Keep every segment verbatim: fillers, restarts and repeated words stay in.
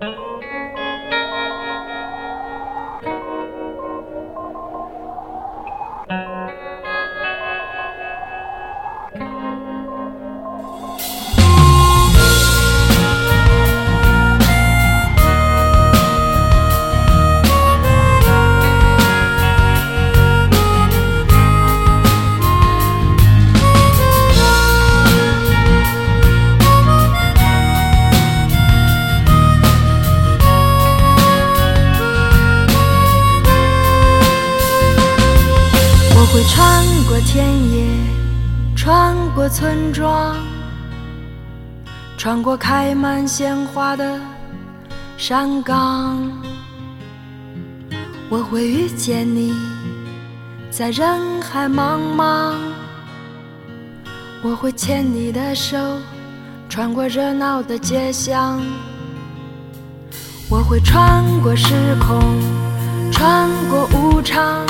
会穿过田野，穿过村庄，穿过开满鲜花的山岗。我会遇见你，在人海茫茫。我会牵你的手，穿过热闹的街巷。我会穿过时空，穿过无常，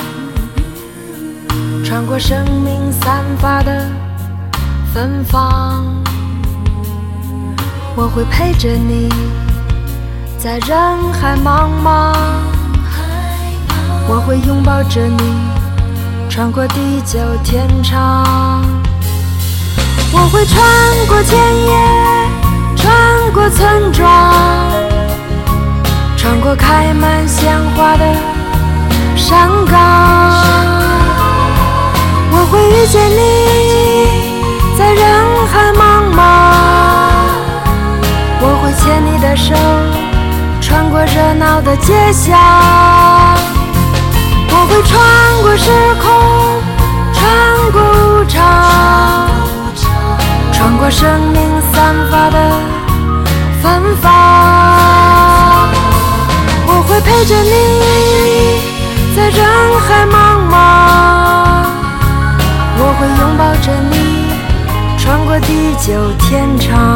穿过生命散发的芬芳。我会陪着你，在人海茫茫。我会拥抱着你，穿过地久天长。我会穿过田野，穿过村庄，穿过开满鲜花的山岗。我会遇见你，在人海茫茫。我会牵你的手，穿过热闹的街巷。我会穿过时空，穿过无常，穿过生命散发的芬芳。我会陪着你，在人海茫茫。我会拥抱着你，穿过地久天长。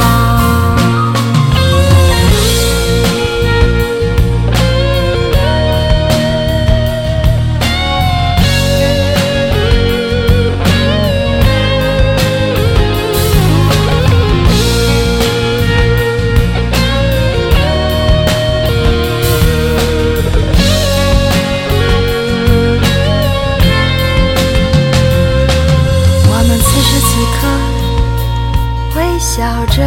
笑着，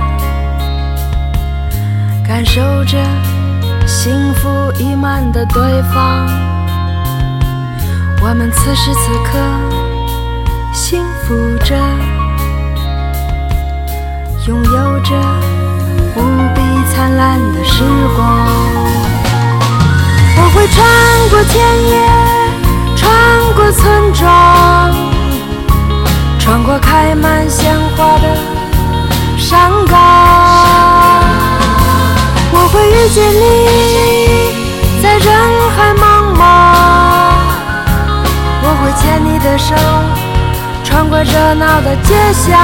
感受着幸福溢满的对方。我们此时此刻幸福着，拥有着无比灿烂的时光。我会穿过田野，穿过村庄，穿过开满鲜花的山岗。我会遇见你，在人海茫茫。我会牵你的手，穿过热闹的街巷。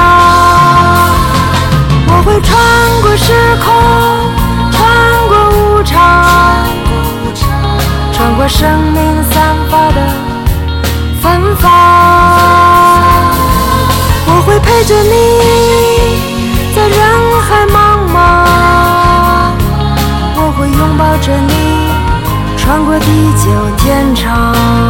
我会穿过时空，穿过无常，穿过生命散发的芬芳。我会陪着你，在人海茫茫。我会拥抱着你，穿过地久天长。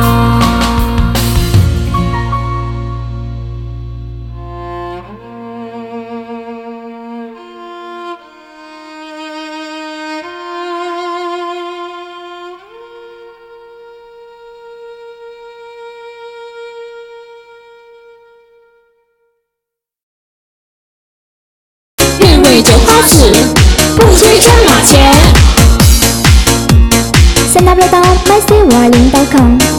酒花子不接挣马钱。三 w 到 my c 五二零 com